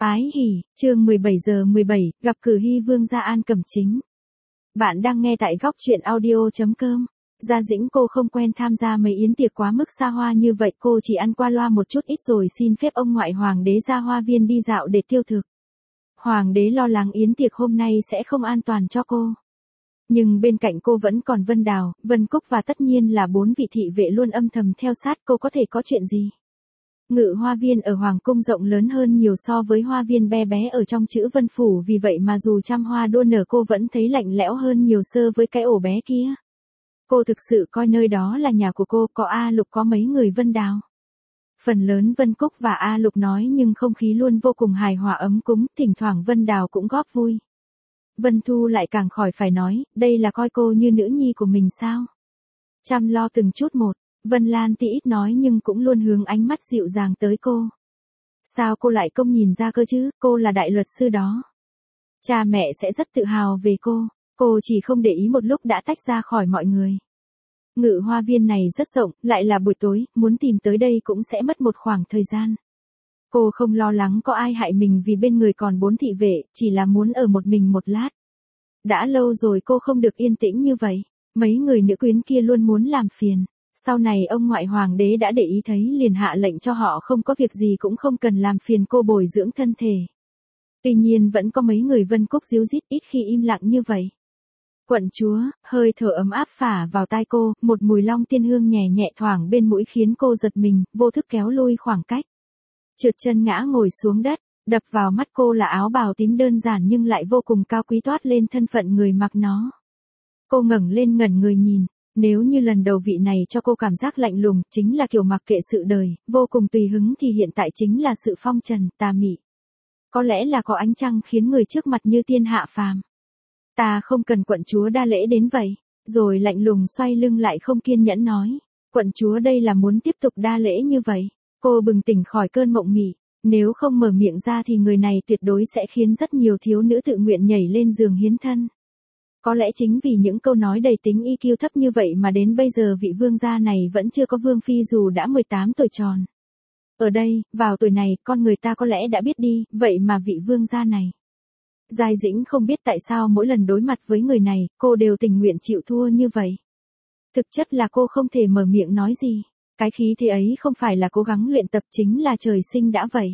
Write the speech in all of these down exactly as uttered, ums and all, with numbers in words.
Ái hỉ, chương mười bảy giờ mười bảy, gặp cử hy vương gia An Cẩm Chính. Bạn đang nghe tại góc truyện audio chấm com. Gia Dĩnh cô không quen tham gia mấy yến tiệc quá mức xa hoa như vậy, cô chỉ ăn qua loa một chút ít rồi xin phép ông ngoại hoàng đế ra hoa viên đi dạo để tiêu thực. Hoàng đế lo lắng yến tiệc hôm nay sẽ không an toàn cho cô. Nhưng bên cạnh cô vẫn còn Vân Đào, Vân Cúc và tất nhiên là bốn vị thị vệ luôn âm thầm theo sát cô, có thể có chuyện gì. Ngự hoa viên ở Hoàng cung rộng lớn hơn nhiều so với hoa viên bé bé ở trong chữ Vân Phủ, vì vậy mà dù trăm hoa đua nở cô vẫn thấy lạnh lẽo hơn nhiều so với cái ổ bé kia. Cô thực sự coi nơi đó là nhà của cô, có A Lục có mấy người Vân Đào. Phần lớn Vân Cúc và A Lục nói nhưng không khí luôn vô cùng hài hòa ấm cúng, thỉnh thoảng Vân Đào cũng góp vui. Vân Thu lại càng khỏi phải nói, đây là coi cô như nữ nhi của mình sao. Chăm lo từng chút một. Vân Lan thì ít nói nhưng cũng luôn hướng ánh mắt dịu dàng tới cô. Sao cô lại không nhìn ra cơ chứ, cô là đại luật sư đó. Cha mẹ sẽ rất tự hào về cô, cô chỉ không để ý một lúc đã tách ra khỏi mọi người. Ngự hoa viên này rất rộng, lại là buổi tối, muốn tìm tới đây cũng sẽ mất một khoảng thời gian. Cô không lo lắng có ai hại mình vì bên người còn bốn thị vệ, chỉ là muốn ở một mình một lát. Đã lâu rồi cô không được yên tĩnh như vậy, mấy người nữ quyến kia luôn muốn làm phiền. Sau này ông ngoại hoàng đế đã để ý thấy liền hạ lệnh cho họ không có việc gì cũng không cần làm phiền cô bồi dưỡng thân thể. Tuy nhiên vẫn có mấy người Vân Cúc díu dít ít khi im lặng như vậy. Quận chúa, hơi thở ấm áp phả vào tai cô, một mùi long tiên hương nhẹ nhẹ thoảng bên mũi khiến cô giật mình, vô thức kéo lui khoảng cách. Trượt chân ngã ngồi xuống đất, đập vào mắt cô là áo bào tím đơn giản nhưng lại vô cùng cao quý toát lên thân phận người mặc nó. Cô ngẩng lên ngẩn người nhìn. Nếu như lần đầu vị này cho cô cảm giác lạnh lùng, chính là kiểu mặc kệ sự đời, vô cùng tùy hứng, thì hiện tại chính là sự phong trần, tà mị. Có lẽ là có ánh trăng khiến người trước mặt như tiên hạ phàm. Ta không cần quận chúa đa lễ đến vậy, rồi lạnh lùng xoay lưng lại không kiên nhẫn nói. Quận chúa đây là muốn tiếp tục đa lễ như vậy. Cô bừng tỉnh khỏi cơn mộng mị, nếu không mở miệng ra thì người này tuyệt đối sẽ khiến rất nhiều thiếu nữ tự nguyện nhảy lên giường hiến thân. Có lẽ chính vì những câu nói đầy tính i kiu thấp như vậy mà đến bây giờ vị vương gia này vẫn chưa có vương phi dù đã mười tám tuổi tròn. Ở đây, vào tuổi này, con người ta có lẽ đã biết đi, vậy mà vị vương gia này. Giai Dĩnh không biết tại sao mỗi lần đối mặt với người này, cô đều tình nguyện chịu thua như vậy. Thực chất là cô không thể mở miệng nói gì. Cái khí thế ấy không phải là cố gắng luyện tập, chính là trời sinh đã vậy.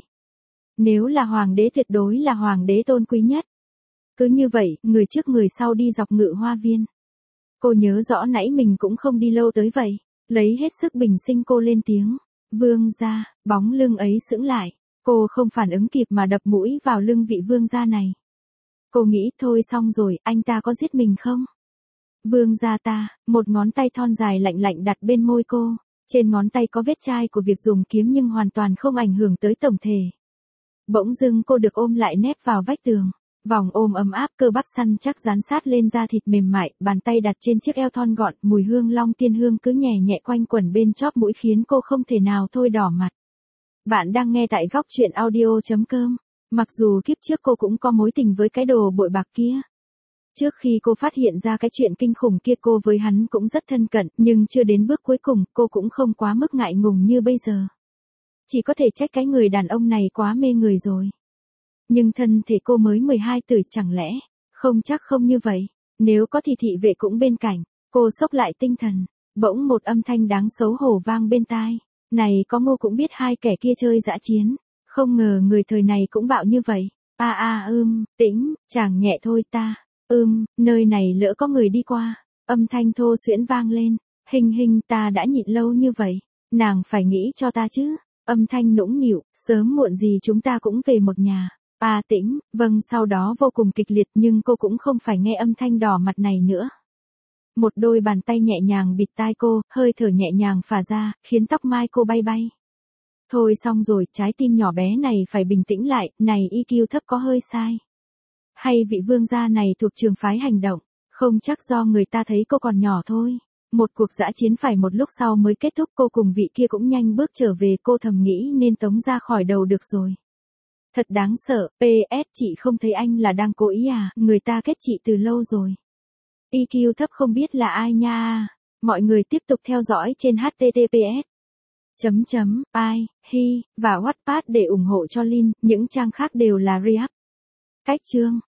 Nếu là hoàng đế tuyệt đối là hoàng đế tôn quý nhất. Cứ như vậy, người trước người sau đi dọc ngự hoa viên. Cô nhớ rõ nãy mình cũng không đi lâu tới vậy. Lấy hết sức bình sinh cô lên tiếng. Vương gia, bóng lưng ấy sững lại. Cô không phản ứng kịp mà đập mũi vào lưng vị vương gia này. Cô nghĩ thôi xong rồi, anh ta có giết mình không? Vương gia ta, một ngón tay thon dài lạnh lạnh đặt bên môi cô. Trên ngón tay có vết chai của việc dùng kiếm nhưng hoàn toàn không ảnh hưởng tới tổng thể. Bỗng dưng cô được ôm lại nép vào vách tường. Vòng ôm ấm áp, cơ bắp săn chắc dán sát lên da thịt mềm mại, bàn tay đặt trên chiếc eo thon gọn, mùi hương long tiên hương cứ nhẹ nhẹ quanh quẩn bên chóp mũi khiến cô không thể nào thôi đỏ mặt. Bạn đang nghe tại góc truyện audio chấm com. Mặc dù kiếp trước cô cũng có mối tình với cái đồ bội bạc kia. Trước khi cô phát hiện ra cái chuyện kinh khủng kia cô với hắn cũng rất thân cận, nhưng chưa đến bước cuối cùng cô cũng không quá mức ngại ngùng như bây giờ. Chỉ có thể trách cái người đàn ông này quá mê người rồi. Nhưng thân thể cô mới mười hai tuổi, chẳng lẽ, không chắc không như vậy, nếu có thì thị vệ cũng bên cạnh. Cô xốc lại tinh thần, bỗng một âm thanh đáng xấu hổ vang bên tai. Này có ngu cũng biết hai kẻ kia chơi dã chiến, không ngờ người thời này cũng bạo như vậy. A a ưm, tĩnh, chàng nhẹ thôi ta, ưm, nơi này lỡ có người đi qua. Âm thanh thô xuyễn vang lên, hình hình ta đã nhịn lâu như vậy, nàng phải nghĩ cho ta chứ. Âm thanh nũng nịu, sớm muộn gì chúng ta cũng về một nhà. À tĩnh, vâng, sau đó vô cùng kịch liệt nhưng cô cũng không phải nghe âm thanh đỏ mặt này nữa. Một đôi bàn tay nhẹ nhàng bịt tai cô, hơi thở nhẹ nhàng phả ra, khiến tóc mai cô bay bay. Thôi xong rồi, trái tim nhỏ bé này phải bình tĩnh lại, này i kiu thấp có hơi sai. Hay vị vương gia này thuộc trường phái hành động, không chắc do người ta thấy cô còn nhỏ thôi. Một cuộc dã chiến phải một lúc sau mới kết thúc, cô cùng vị kia cũng nhanh bước trở về, cô thầm nghĩ nên tống ra khỏi đầu được rồi. Thật đáng sợ, pê ét chị không thấy anh là đang cố ý à, người ta kết chị từ lâu rồi. i kiu thấp không biết là ai nha. Mọi người tiếp tục theo dõi trên hát tê tê pê ét Chấm chấm, I, Hi, và Wattpad để ủng hộ cho Lin, những trang khác đều là React. Cách chương